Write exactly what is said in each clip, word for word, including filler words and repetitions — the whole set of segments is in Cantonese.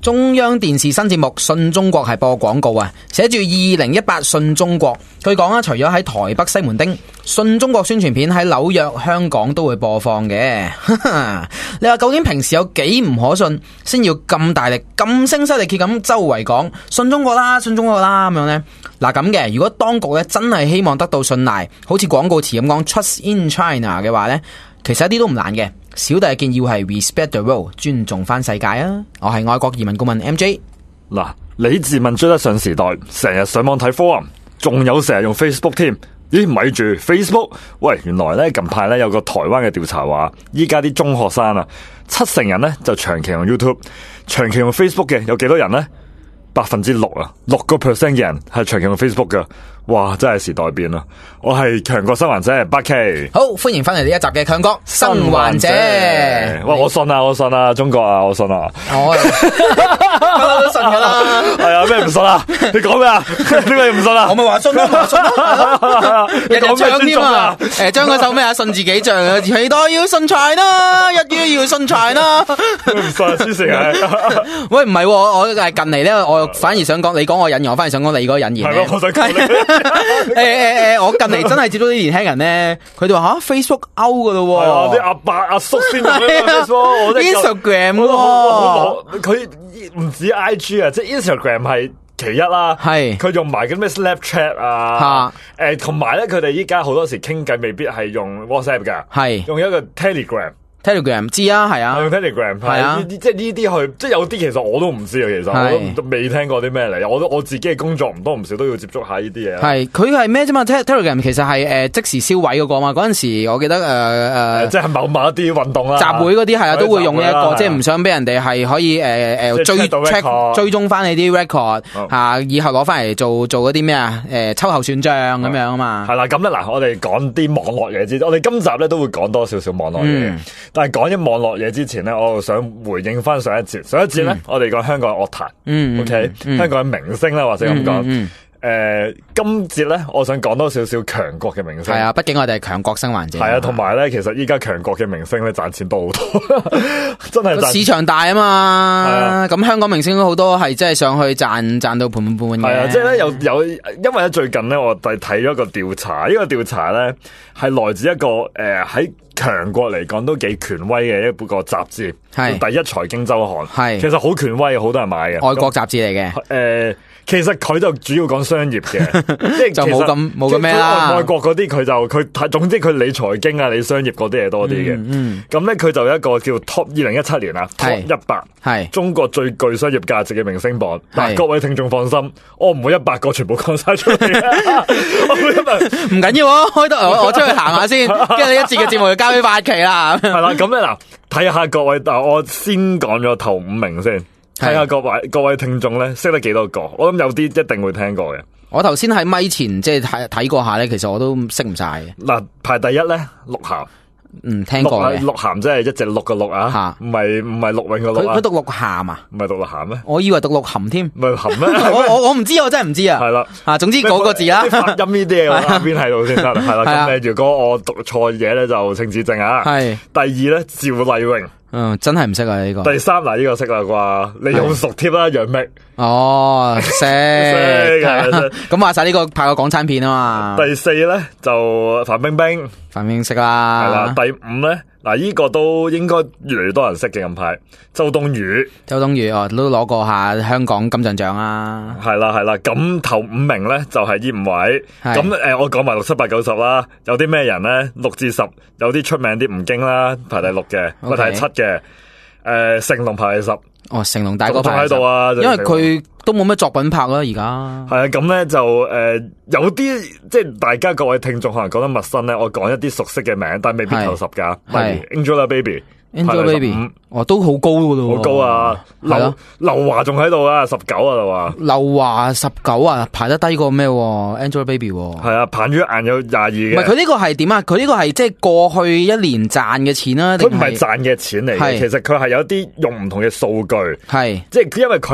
中央電視新節目《信中國》係播廣告啊，寫住二零一八信中國。據講啊，除咗喺台北西門町，信中國宣傳片喺紐約、香港都會播放嘅。你話究竟平時有幾唔可信，先要咁大力、咁聲嘶力竭咁周圍講信中國啦、信中國啦咁樣呢？嗱咁嘅，如果當局咧真係希望得到信賴，好似廣告詞咁講 Trust in China 嘅話呢，其實一啲都唔難嘅。小弟建議係 respect the world， 尊重翻世界啊！我係外國移民顧問 M J。 嗱，李志文追得上時代，成日上網睇 forum， 仲有成日用 Facebook 添。咦，咪住 Facebook？ 喂，原來咧近排咧有個台灣嘅調查話，依家啲中學生啊，七成人咧就長期用 YouTube， 長期用 Facebook 嘅有幾多人咧？百分之六啊，六個 percent 嘅人係長期用 Facebook 噶。哇，真係時代變啦！我係強國生還者八 K， 好歡迎翻嚟呢一集嘅強國生還者。 哇，我信啊，我信啊，中國啊，我信啊， 我不嬲都信噶啦。 係啊，咩唔信啊？你講咩啊？點解唔信啊？ 我咪話信咯，話信咯。日日唱添啊！誒，將嗰首咩啊？信自己唱啊！期待要信財啦，一於要信財啦。 唔信啊，黐線啊！ 喂，唔係，我係近嚟咧，我反而想講，你講我引言，我反而想講你嗰個引言。 係咯，我想講。誒誒誒，我近嚟真係接觸啲年輕人咧，佢哋話吓 Facebook out 噶咯， 係啊，啲阿伯阿叔先用 Facebook，Instagram 喎， 佢唔止 I G 啊，即係 Instagram 係其一啦，係佢用埋嗰啲咩 Snapchat 啊，誒，同埋咧佢哋依家好多時傾偈未必係用 WhatsApp 噶，係用一個 Telegram。Telegram 知啊，係啊， 用 Telegram 係啊，呢啲即係呢啲去，即係有啲其實我都唔知啊，其實我都未聽過啲咩嚟，我都我自己嘅工作唔多唔少都要接觸下呢啲嘢。係佢係咩啫嘛 ？Telegram 其實係誒即時銷毀嗰個嘛，嗰陣時我記得誒誒、呃，即係某某一啲運動啦，集會嗰啲係啊，都會用呢、這、一個，即係唔想俾人哋係可以誒誒、呃、追 check 追蹤翻你啲 record 吓、啊，以後攞翻嚟做做嗰啲咩啊誒秋後算賬咁樣啊嘛。係啦，咁咧嗱，我哋講啲網絡嘢先，我哋今集咧都會講多少少網絡嘢。嗯但係講一網絡嘢之前咧，我就想回應翻上一節。上一節咧，嗯、我哋講香港嘅樂壇，嗯 ，OK，、嗯、香港嘅明星啦，或者咁講。誒、嗯嗯呃，今節咧，我想講多少少強國嘅明星。係啊，畢竟我哋係強國生還者。係啊，同埋咧，其實依家強國嘅明星咧賺錢多好多，真係市場大啊嘛。咁、啊、香港明星都好多係真係上去賺賺到盤滿缽滿嘅。係啊，即係咧有有，因為咧最近咧我睇睇咗一個調查，呢、這個調查咧係來自一個誒喺。呃強國嚟講都幾權威嘅一個雜誌，係第一財經周刊，係其實好權威，好多人買嘅外國雜誌嚟嘅。誒、呃，其實佢就主要講商業嘅，即係就冇咁冇咁咩啦。外國嗰啲佢就佢總之佢理財經啊、理商業嗰啲嘢多啲嘅。嗯，咁咧佢就有一個叫 Top 二零一七年啊 Top 一百，係中國最具商業價值嘅明星榜。嗱，各位聽眾放心，我唔會一百個全部講晒出嚟，唔緊要啊，開得我我出去行下先，跟住呢一節嘅節目交俾八期啦，係啦，咁咧嗱，睇下各位，嗱，我先講咗頭五名先，睇下各位各位聽眾咧識得幾多個，我諗有啲一定會聽過嘅。我頭先喺咪前即係睇睇過下咧，其實我都識唔晒嘅。嗱，排第一咧，鹿晗。嗯，聽過嘅。鹿晗即係一隻鹿嘅鹿啊，唔係唔係陸永嘅鹿啊。佢讀鹿晗啊？唔係讀鹿晗咩？我以為讀鹿晗添。唔係含咩？我我我唔知，我真係唔知啊。係啦，啊，總之嗰個字啦。發音呢啲嘢我邊喺度先得，係啦。咁如果我讀錯嘢咧，就請指正啊。係。第二咧，趙麗穎。嗯，真係唔識啊呢個。第三嗱，呢個識啦啩，你用熟貼啦，楊冪。哦，識。咁話晒呢個拍過港產片啊嘛。第四咧就范冰冰。范冰冰識啦。係啦。第五咧嗱，呢個都應該越嚟越多人識嘅近排。周冬雨。周冬雨哦，都攞過下香港金像獎啊。係啦係啦，咁頭五名咧就係呢五位。咁誒，我講埋六七八九十啦。有啲咩人咧？六至十，有啲出名啲吳京啦，排第六嘅，排第七嘅。誒，成龍排第十。哦，成龍大哥排喺度啊，因為佢都冇乜作品拍啦，而家係啊，咁咧就誒、呃、有啲即係大家各位聽眾可能覺得陌生咧，我講一啲熟悉嘅名，但係未必頭十噶，例如 Angelababy。Angelababy，哦，都好高噶咯，好高啊！劉劉華仲喺度啊，十九啊，劉華。劉華十九啊，排得低過咩 ？Angelababy 係啊，彭于晏有廿二嘅。唔係佢呢個係點啊？佢呢個係即係過去一年賺嘅錢啦。佢唔係賺嘅錢嚟嘅，其實佢係有啲用唔同嘅數據，係即係因為佢係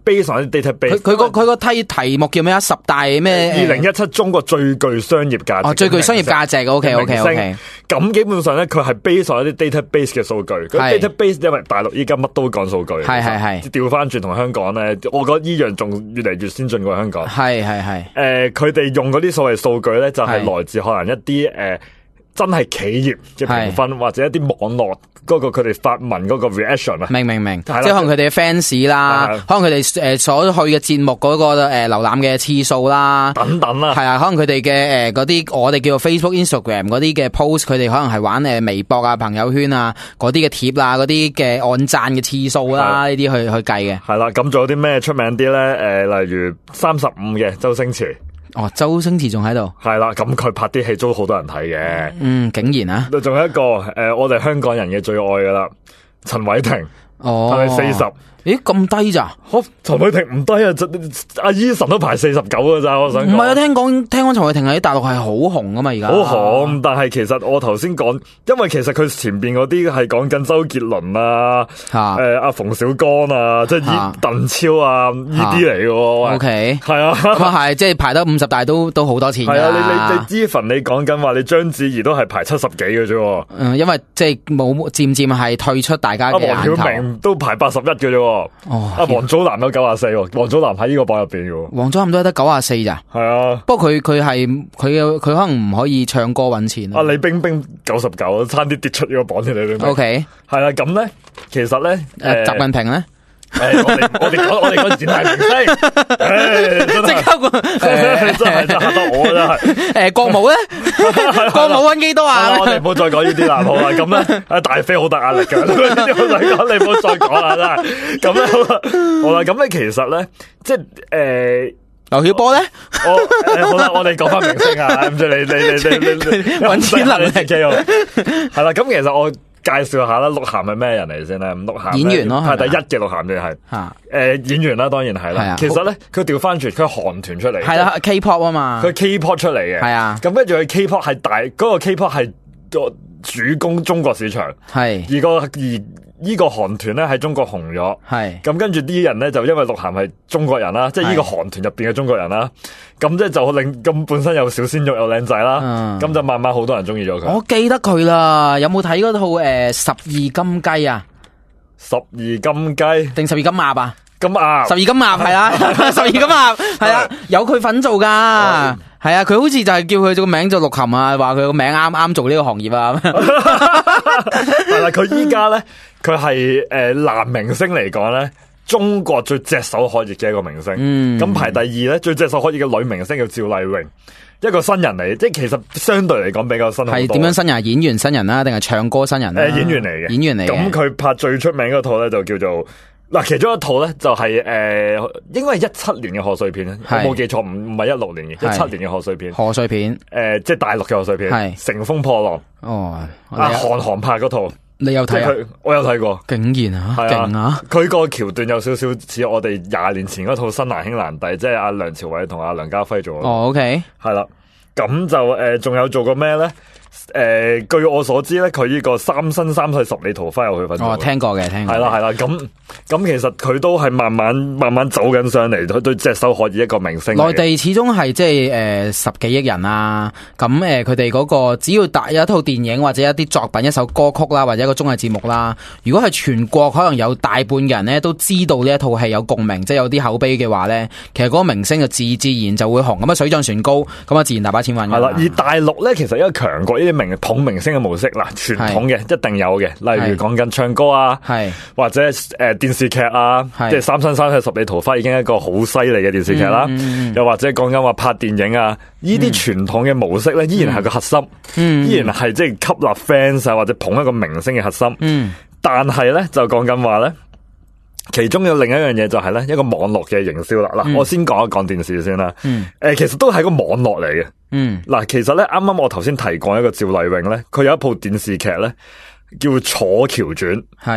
base 上啲 database。 佢佢個佢個題題目叫咩啊？十大咩？ 二零一七中國最具商業價值。 哦，最具商業價值。OK OK OK。 咁基本上咧，佢係 base 上一啲 database 嘅數據。佢 database 因為大陸依家乜都講數據。係係係。調翻轉同香港咧，我覺得依樣仲越嚟越先進過香港。係係係。誒，佢哋用嗰啲所謂數據咧，就係來自可能一啲誒。真係企業嘅評分，或者一啲網絡嗰個佢哋發文嗰個 reaction 啊， 明明明，即係可能佢哋嘅 fans 啦，可能佢哋誒所去嘅節目嗰個誒瀏覽嘅次數啦， 等等啦， 係啊，可能佢哋嘅誒嗰啲我哋叫做 Facebook、Instagram 嗰啲嘅 post，佢哋可能係玩誒微博啊、朋友圈啊嗰啲嘅貼啊、嗰啲嘅按讚嘅次數啦，呢啲去去計嘅。係啦，咁仲有啲咩出名啲咧？誒，例如三十五嘅周星馳。哦，周星馳仲喺度，係啦，咁佢拍啲戲都好多人睇嘅，嗯，竟然啊，仲有一個誒、呃，我哋香港人嘅最愛噶啦，陳偉霆，哦，係咪四十？咦，咁低咋？好，陳偉霆唔低啊，阿 Eason 都排四十九噶咋？我想唔係啊，聽講聽講陳偉霆喺大陸係好紅噶嘛，而家好紅，但係其實我頭先講，因為其實佢前邊嗰啲係講緊周杰倫啊，誒阿馮小剛啊，即係鄧超啊呢啲嚟嘅。O K， 係啊，咁啊係，即係排得五十大都都好多錢。係啊，你你你 Even 你講緊話，你章子怡都係排七十幾嘅啫。嗯，因為即係冇漸漸係退出大家嘅眼頭。阿黃曉明都排八十一嘅啫。哦，阿王祖藍有九十四，王祖藍喺呢個榜入邊嘅，王祖藍都係得九十四咋？係啊，不過佢佢係佢嘅佢可能唔可以唱歌搵錢。阿李冰冰九十九，差啲跌出呢個榜添，你明唔明？O K，係啦，咁咧，其實咧，誒，習近平咧。誒，我哋我哋講我哋講前大明星，即刻個真係真嚇到我真係。誒，國母咧，國母溫基多啊！我哋唔好再講呢啲啦，好啦，咁咧，阿大飛好大壓力噶，呢啲我想講，你唔好再講啦，真係。咁咧好啦，好啦，咁咧其實咧，即係誒，劉曉波咧，我好啦，我哋講翻明星啊，咁即係你你你你你搵錢能力嘅，係啦，咁其實我。介紹下啦，鹿晗係咩人嚟先咧？鹿晗演員咯，係第一嘅鹿晗，你係誒演員啦，當然係啦。其實咧，佢調翻轉，佢係韓團出嚟，係啦 K-pop 啊嘛，佢 K-pop 出嚟嘅，係啊。咁跟住佢 K-pop 係大，嗰個 K-pop 係個主攻中國市場，係而個而呢個韓團咧喺中國紅咗，係咁跟住啲人咧就因為鹿晗係中國人啦，即係呢個韓團入邊嘅中國人啦。咁即係就令咁本身有小鮮肉又靚仔啦，咁、嗯、就慢慢好多人中意咗佢。我記得佢啦，有冇睇嗰套誒十二金雞啊？十二金雞定十二金鴨啊？金鴨，十二金鴨係啦，十二金鴨係啦，有佢份做噶，係啊，佢好似就係叫佢個名做鹿晗啊，話佢個名啱啱做呢個行業啊。係啦，佢依家咧，佢係誒男明星嚟講咧。中國最炙手可熱嘅一個明星，咁、嗯、排第二咧，最炙手可熱嘅女明星叫趙麗穎，一個新人嚟，即係其實相對嚟講比較新好多。係點樣新人？演員新人啦，定係唱歌新人咧？誒、呃，演員嚟嘅，演員嚟嘅。咁佢拍最出名嗰套咧就叫做嗱，其中一套咧就係、是、誒、呃，應該係一七年嘅賀歲片咧，我冇記錯，唔唔係一六年嘅，一七年嘅賀歲片。賀歲片，誒、呃，即係大陸嘅賀歲片，係《乘風破浪》。哦，阿韓寒拍嗰套。你有睇啊？我有睇過，竟然啊，勁啊！佢個橋段有少少似我哋廿年前嗰套《新難兄難弟》，即係阿梁朝偉同阿梁家輝做。哦，OK，係啦，咁就誒，仲、呃、有做過咩咧？誒、呃，據我所知咧，佢呢個三生三世十里桃花有佢份。哦，聽過嘅，聽過。係啦，係啦，咁咁其實佢都係慢慢慢慢走緊上嚟，佢對炙手可熱一個明星。內地始終係即係誒十幾億人啦，咁誒佢哋嗰個只要大有一套電影或者一啲作品、一首歌曲啦，或者一個綜藝節目啦，如果係全國可能有大半人咧都知道呢一套戲有共鳴，即係有啲口碑嘅話咧，其實嗰個明星就自自然就會紅，咁啊水漲船高，咁啊自然大把錢揾。係啦，而大陸咧其實一個強國。啲明捧明星嘅模式嗱，傳統嘅一定有嘅，例如講緊唱歌啊，或者誒、呃、電視劇啊，即係《三生三世十里桃花》已經係一個好犀利嘅電視劇啦，嗯、又或者講緊話拍電影啊，呢啲傳統嘅模式咧，依然係個核心，嗯、依然係即係吸納 fans 啊，或者捧一個明星嘅核心。嗯、但係咧就講緊話咧。其中有另一樣嘢就係咧一個網絡嘅營銷啦。嗱、嗯，我先講一講電視先啦。誒、嗯呃，其實都係個網絡嚟嘅。嗯，嗱，其實咧啱啱我頭先提過一個趙麗穎咧，佢有一部電視劇咧叫《楚喬傳》。係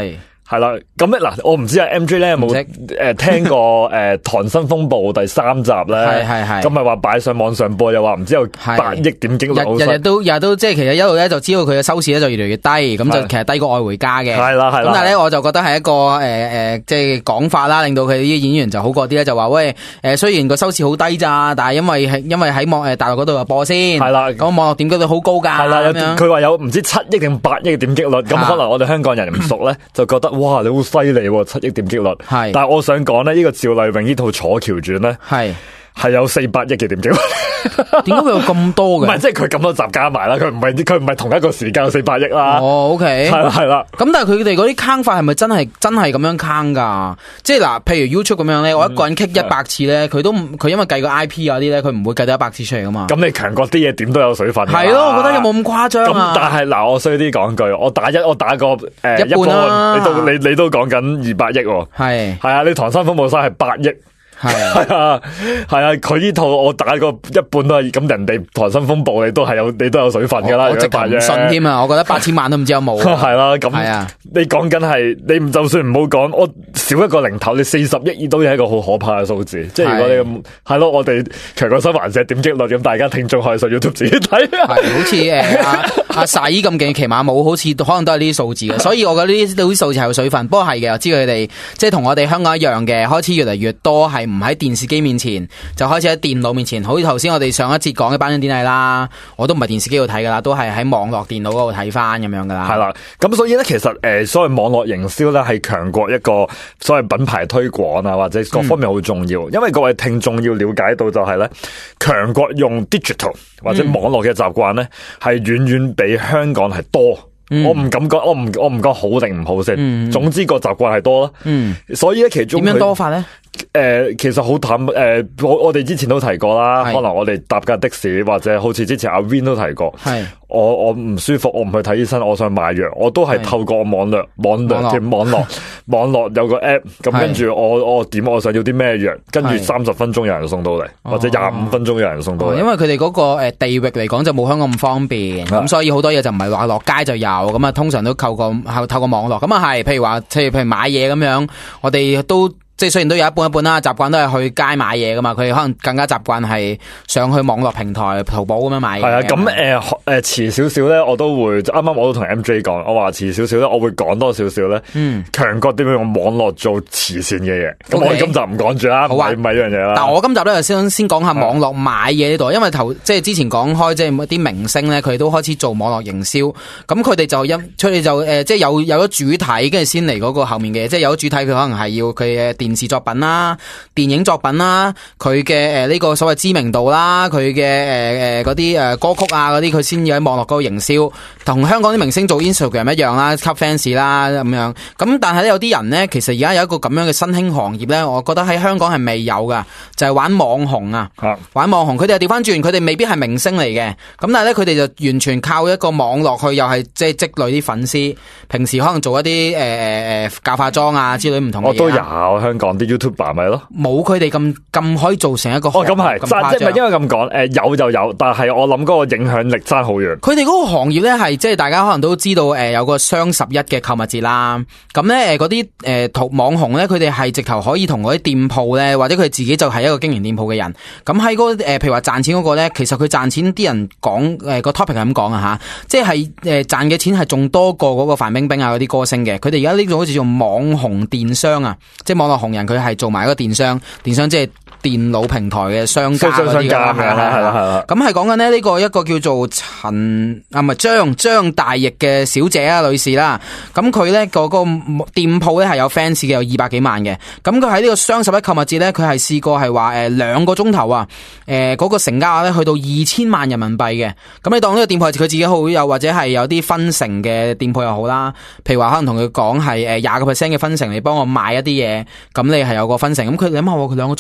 係啦，咁咧嗱，我唔知啊 M J 咧有冇誒聽過誒《溏心風暴》第三集咧？ 係係係。 咁咪話擺上網上播，又話唔知有八億點擊率， 日日都日日都即係其實一路咧就知道佢嘅收視咧就越嚟越低，咁就其實低過愛回家嘅。係啦係啦。咁但係咧我就覺得係一個誒誒即係講法啦，令到佢啲演員就好過啲咧，就話喂誒雖然個收視好低咋，但係因為係因為喺網誒大陸嗰度又播先，係啦，咁網絡點擊率好高㗎。係啦，佢話有唔知七億定八億點擊率，咁可能我哋香港人唔熟咧，就覺得。哇！你好犀利喎，七億點擊率。係，但係我想講咧，呢個趙麗穎呢套《楚喬傳》咧，係係有四百億嘅點擊率。 點解會有咁多嘅？ 唔係，即係佢咁多集加埋啦，佢唔係佢唔係同一個時間有四百億啦。 哦 ，OK， 係啦係啦。 咁但係佢哋嗰啲坑法係咪真係真係咁樣坑噶？即係嗱，譬如 YouTube 咁樣咧，我一個人 kick 一百次咧，佢都佢因為計個 I P 啊啲咧，佢唔會計到一百次出嚟噶嘛。咁你強國啲嘢點都有水分。係咯，我覺得有冇咁誇張啊？咁但係嗱，我衰啲講句，我打一我打個誒一半啦，你都你你都講緊二百億喎。係係啊，你溏心風暴三係八億。係係啊係啊，佢呢套我打個一半都係咁，人哋溏心風暴你都係有你都有水分噶啦，我直頭唔信添啊！我覺得八千萬都唔知有冇。係啦，咁你講緊係你就算唔好講，我少一個零頭，你四十億都係一個好可怕嘅數字。即係如果你咁係咯，我哋強國新環社點擊率咁，大家聽眾可以上 YouTube 自己睇。係好似誒阿阿撒依咁勁騎馬舞，好似可能都係呢啲數字嘅，所以我覺得呢啲數字係有水分。不過係嘅，我知佢哋即係同我哋香港一樣嘅，開始越嚟越多係。唔喺電視機面前，就開始喺電腦面前。好似頭先我哋上一節講嘅頒獎典禮啦，我都唔係電視機度睇噶啦，都係喺網絡電腦嗰度睇翻咁樣噶啦。係啦，咁所以咧，其實誒，所謂網絡營銷咧，係強國一個所謂品牌推廣啊，或者各方面好重要。嗯、因為各位聽眾要了解到就係咧，強國用 digital 或者網絡嘅習慣咧，係遠遠比香港係多。嗯、我唔敢講，我唔我唔講好定唔好先。嗯、總之個習慣係多啦。嗯，所以咧其中點樣多法咧？誒、呃，其實好淡誒、呃，我我哋之前都提過啦。可能我哋搭架的士，或者好似之前阿 Win 都提過。係我我唔舒服，我唔去睇醫生，我想買藥，我都係透過網絡網絡嘅網絡網絡有個 app， 咁跟住我我點我想要啲咩藥，跟住三十分鐘有人送到嚟，或者廿五分鐘有人送到嚟。因為佢哋嗰個誒地域嚟講就冇香港咁方便，咁所以好多嘢就唔係話落街就有，咁啊通常都透過透過網絡。咁啊係，譬如話譬如譬如買嘢咁樣，我哋都。即係雖然都有一半一半啦，習慣都係去街買嘢噶嘛，佢哋可能更加習慣係上去網絡平台淘寶咁樣買嘢。係啊，咁誒誒遲少少咧，我都會啱啱我都同 M J 講，我話遲少少咧，我會講多少少咧。嗯，強國點樣用網絡做慈善嘅嘢？咁、okay. 我今集唔講住啦，唔係唔係呢樣嘢啦。但係我今集咧就先先講下網絡買嘢呢度，因為頭即係之前講開即係啲明星咧，佢哋都開始做網絡營銷，咁佢哋就因出嚟就誒即係有有咗主體，跟住先嚟嗰個後面嘅嘢，即係有咗主體，佢可能係要佢嘅電視作品啦、電影作品啦，佢嘅誒呢個所謂知名度啦，佢嘅誒誒嗰啲誒歌曲啊嗰啲，佢先要喺網絡嗰度營銷，同香港啲明星做 Instagram 一樣啦，吸 fans 啦咁樣。咁但係咧有啲人咧，其實而家有一個咁樣嘅新興行業咧，我覺得喺香港係未有噶，就係玩網紅啊，玩網紅。佢哋係調翻轉，佢哋未必係明星嚟嘅，咁但係咧佢哋就完全靠一個網絡去，又係即係積累啲粉絲。平時可能做一啲誒誒誒教化妝啊之類唔同嘅嘢。我都有香港啲 YouTuber 咪咯，冇佢哋咁咁可以做成一個哦咁係，即係唔係因為咁講誒有就有，但係我諗嗰個影響力差好遠。佢哋嗰個行業咧係即係大家可能都知道誒有個雙十一嘅購物節啦，咁咧誒嗰啲誒淘網紅咧佢哋係直頭可以同嗰啲店鋪咧，或者佢自己就係一個經營店鋪嘅人，咁喺嗰誒譬如話賺錢嗰個咧，其實佢賺錢啲人講誒個 topic 係咁講啊吓，即係誒賺嘅錢係仲多過嗰個范冰冰啊嗰啲歌星嘅，佢哋而家呢種好似做網紅電商啊，即係網絡紅人佢係做埋一個電商，電商即係電腦平台嘅商家嗰啲啦，係啦係啦係啦。咁係講緊咧呢個一個叫做陳啊唔係張張大奕嘅小姐啊女士啦，咁佢咧個個店鋪咧係有 fans 嘅，有二百幾萬嘅。咁佢喺呢個雙十一購物節咧，佢係試過係話誒兩個鐘頭啊，誒、呃、嗰、那個成交額咧去到二千萬人民幣嘅。咁你當呢個店鋪係佢自己好，又或者係有啲分成嘅店鋪又好啦。譬如話可能同佢講係誒廿個 percent 嘅分成，你幫我買一啲嘢，咁你係有個分成。咁佢諗下佢兩個鐘可以賺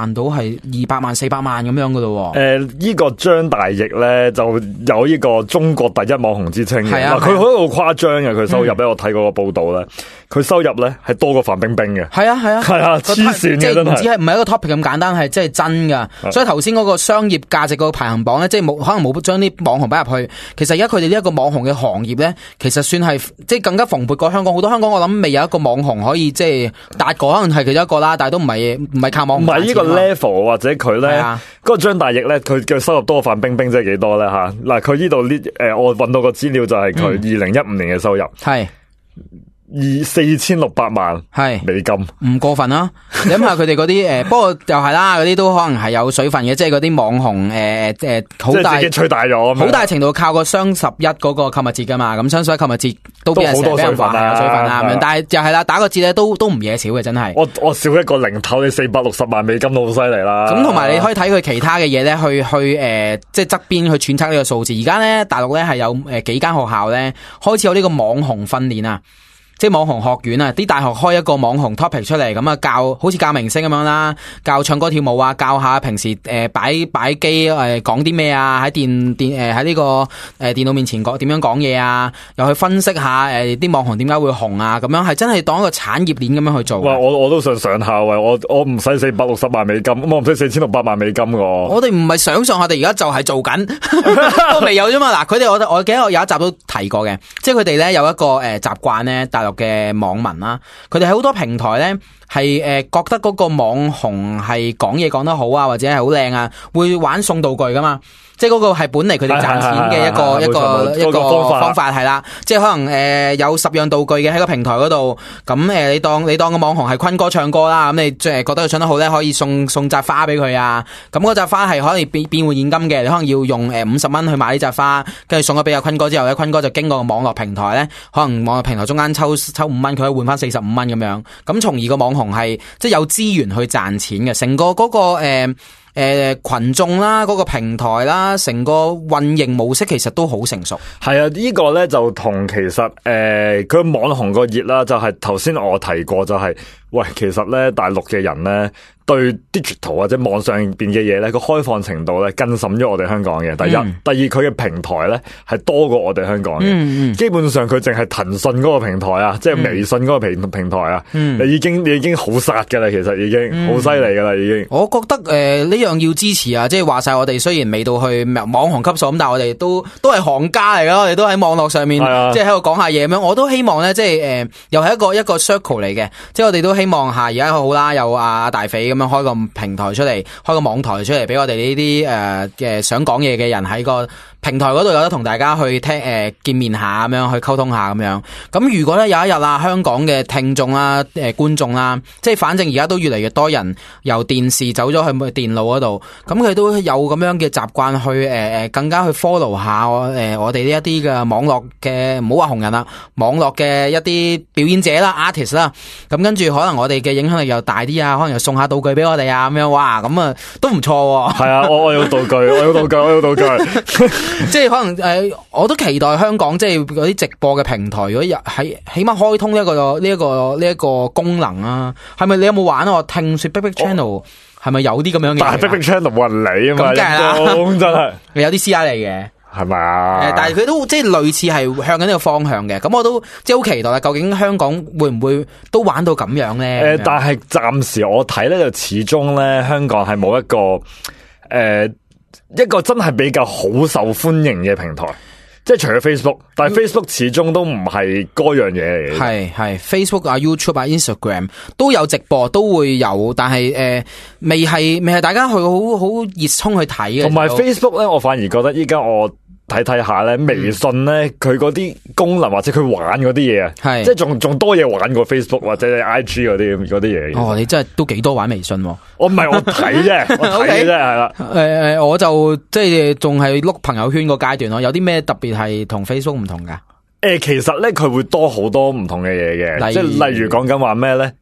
萬到係二百萬、四百萬咁樣噶咯。 誒、呃，呢、這個張大奕咧就有呢個中國第一網紅之稱嘅。嗱、啊，佢好好誇張嘅，佢收入咧，嗯、我睇過個報道咧，佢收入咧係多過范冰冰嘅。係啊係啊係啊，黐線嘅真係。唔止係唔係一個 topic 咁簡單，係真係真噶。所以頭先嗰個商業價值個排行榜咧，即係冇可能冇將啲網紅擺入去。其實而家佢哋呢一個網紅嘅行業咧，其實算係即係更加蓬勃過香港。好多香港我諗未有一個網紅可以即係達過，可能係其中一個啦，但係都唔係唔係靠網紅。唔係呢個 level 或者佢咧，嗰個張大奕咧，佢嘅收入多過范冰冰，即係幾多咧吓？嗱，佢呢度呢誒，我搵到個資料就係佢二零一五年嘅收入係。二四千六百萬係美金，唔過分啦。你諗下佢哋嗰啲誒，不過又係啦，嗰啲都可能係有水分嘅，即係嗰啲網紅誒誒，好、呃、大自己吹大咗，好大程度靠個雙十一嗰個購物節噶嘛。咁雙十一購物節都俾人成日俾人話係有水分啊咁樣，但係又係啦，打個折咧都都唔嘢少嘅，真係。我我少一個零頭，你四百六十萬美金都好犀利啦。咁同埋你可以睇佢其他嘅嘢咧，去去誒、呃，即係側邊去揣測呢個數字。而家咧大陸咧係有誒幾間學校咧開始有呢個網紅訓練啊。即係網紅學院啊，啲大學開一個網紅 topic 出嚟，咁啊教好似教明星咁樣啦，教唱歌跳舞啊，教下平時誒擺擺機誒講啲咩啊，喺電電誒喺呢個誒電腦面前講點樣講嘢啊，又去分析下誒啲網紅點解會紅啊，咁樣係真係當一個產業鏈咁樣去做。哇！我我都想上校啊，我我唔使四百六十萬美金，我唔使四千六百萬美金㗎。我哋唔係想上，我哋而家就係做緊，都未有啫嘛。嗱，佢哋我我記得我有一集都提過嘅，即係佢哋咧有一個誒習慣咧，大陸嘅網民啦，佢哋喺好多平台咧係誒覺得嗰個網紅係講嘢講得好啊，或者係好靚啊，會玩送道具噶嘛。即係嗰個係本嚟佢哋賺錢嘅一個一個一個方法係啦，即係可能誒、呃、有十樣道具嘅喺個平台嗰度，咁誒、呃、你當你當個網紅係坤哥唱歌啦，咁你即係覺得佢唱得好咧，可以送送扎花俾佢啊，咁嗰扎花係可以變變換現金嘅，你可能要用誒五十蚊去買呢扎花，跟住送咗俾阿坤哥之後咧，坤哥就經過網絡平台咧，可能網絡平台中間抽抽五蚊，佢可以換翻四十五蚊咁樣，咁從而個網紅係即係有資源去賺錢嘅，成個嗰、嗰個誒。呃誒、呃，群眾啦，嗰、那個平台啦，成個運營模式其實都好成熟。係啊，呢、這個咧就同其實誒，佢、呃、網紅個熱啦，就係頭先我提過、就是，就係喂，其實咧大陸嘅人咧對 digital 或者網上邊嘅嘢咧個開放程度咧更甚於我哋香港嘅。第一，嗯、第二佢嘅平台咧係多過我哋香港嘅。嗯嗯、基本上佢淨係騰訊嗰個平台啊，即係微信嗰個平平台啊，嗯、你已經你已經好殺噶啦，其實已經好犀利噶啦，已經。我覺得誒呢、呃、樣要支持啊，即係話晒我哋雖然未到去網紅級數咁，但係我哋都都係行家嚟噶，我哋都喺網絡上面，啊、即係喺度講下嘢咁樣。我都希望咧，即係誒、呃、又係一個一個 circle 嚟嘅，即係我哋都希望下而家好啦，有阿大肥咁樣開個平台出嚟，開個網台出嚟，俾我哋呢啲誒嘅想講嘢嘅人喺個平台嗰度有得同大家去聽誒、呃、見面下咁樣，去溝通下咁樣。咁如果咧有一日啊，香港嘅聽眾啦、誒、呃、觀眾啦，即係反正而家都越嚟越多人由電視走咗去電腦嗰度，咁佢都有咁樣嘅習慣去誒誒、呃、更加去 follow 下誒、呃、我哋呢一啲嘅網絡嘅唔好話紅人啦，網絡嘅一啲表演者啦 artist 啦，咁跟住可能我哋嘅影響力又大啲啊，可能又送下道具俾我哋啊咁樣，哇咁啊都唔錯喎。係啊，我我有道具，我有道具，我有道具。即係可能誒、呃，我都期待香港即係嗰啲直播嘅平台，如果喺起碼開通一個呢一、這個呢一、這個功能啊，係咪你有冇玩啊？我聽說 Big Big Channel 係咪、哦、有啲咁樣嘅？但係 Big Big Channel 冇人理啊嘛，咁梗係啦，真係有啲 C I 嚟嘅，係咪啊？誒，但係佢都即係類似係向緊呢個方向嘅，咁我都即係好期待啦。究竟香港會唔會都玩到咁樣咧？誒、呃，但係暫時我睇咧就始終咧香港係冇一個誒。呃一個真係比較好受歡迎嘅平台，即係除咗 Facebook，但係 Facebook 始終都唔係嗰樣嘢嚟嘅。係係 Facebook 啊、YouTube 啊、Instagram 都有直播，都會有，但係誒、呃、未係未係大家去好好熱衷去睇嘅。同埋 Facebook 咧，我反而覺得依家我睇睇下咧，微信咧佢嗰啲功能或者佢玩嗰啲嘢啊，係即係仲仲多嘢玩過 Facebook 或者 I G 嗰啲嗰啲嘢。哦，你真係都幾多玩微信喎？我唔係我睇啫，我睇啫係啦。誒誒、呃，我就即係仲係碌朋友圈個階段咯。有啲咩特別係同 Facebook 唔同噶？誒、呃，其實咧佢會多好多唔同嘅嘢嘅，即係例如講緊話咩咧？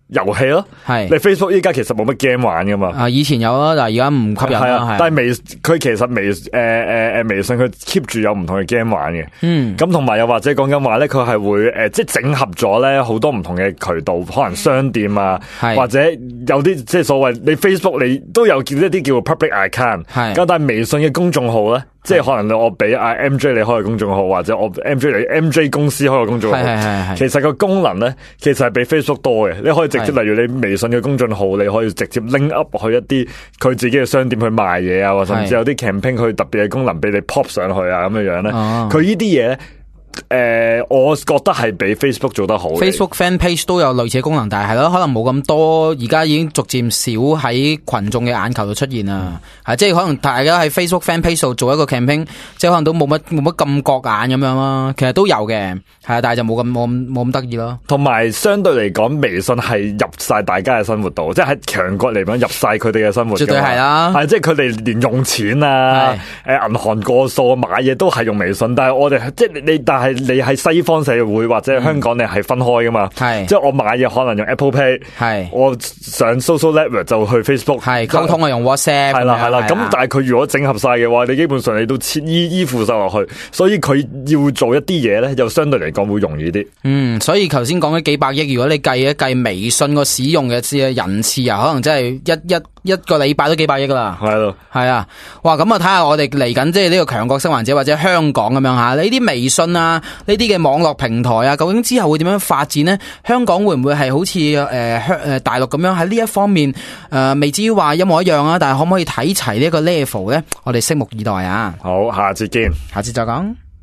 遊戲咯，係你 Facebook 依家其實冇乜 game 玩噶嘛？ 啊，以前有啦，但係而家唔吸引啦。 但係微佢其實微誒誒誒微信佢 keep 住有唔同嘅 game 玩嘅。嗯，咁同埋又或者講緊話咧，佢係會誒、呃、即係整合咗咧好多唔同嘅渠道，可能商店啊，或者有啲即係所謂你 Facebook 你都有叫一啲叫 public account。係，咁但係微信嘅公眾號咧。即係可能我俾阿 M J 你開個公眾號，或者我 M J 你 M J 公司開個公眾號，其實個功能咧，其實係比 Facebook 多嘅。你可以直接，例如你微信嘅公眾號，你可以直接 link up 去一啲佢自己嘅商店去賣嘢啊，或甚至有啲 campaign 佢特別嘅功能俾你 pop 上去啊，咁樣樣咧。佢呢啲嘢咧。誒、呃，我覺得係比 Facebook 做得好。Facebook fan page 都有類似嘅功能，但係係咯，可能冇咁多。而家已經逐漸少喺群眾嘅眼球度出現啦。係、嗯、即係可能大家喺 Facebook fan page 度做一個 campaign，即係可能都冇乜冇乜咁覺眼咁樣咯。其實都有嘅，係啊，但係就冇咁冇咁冇咁得意咯。同埋相對嚟講，微信係入晒大家嘅生活度，即係喺強國嚟講入晒佢哋嘅生活。絕對係啦，係即係佢哋連用錢啊，誒銀行過數買嘢都係用微信，但係我哋即係你，但係。你喺西方社會或者香港，你係分開噶嘛？係、嗯，即係我買嘢可能用 Apple Pay， 係，我上 social network 就去 Facebook， 係溝通啊用 WhatsApp， 係啦係啦。咁但係佢如果整合晒嘅話，你基本上你都依依附晒落去，所以佢要做一啲嘢咧，又相對嚟講會容易啲。嗯，所以頭先講嘅幾百億，如果你計一計微信個使用嘅人次啊，可能真係一一。一個禮拜都幾百億啦，係咯，係啊，哇！咁啊，睇下我哋嚟緊即係呢個強國生還者或者香港咁樣吓，呢啲微信啊，呢啲嘅網絡平台啊，究竟之後會點樣發展呢？香港會唔會係好似誒香誒大陸咁樣喺呢一方面誒、呃、未至於話一模一樣啊？但係可唔可以睇齊呢一個 level 咧？我哋拭目以待啊！好，下次見，下次再講。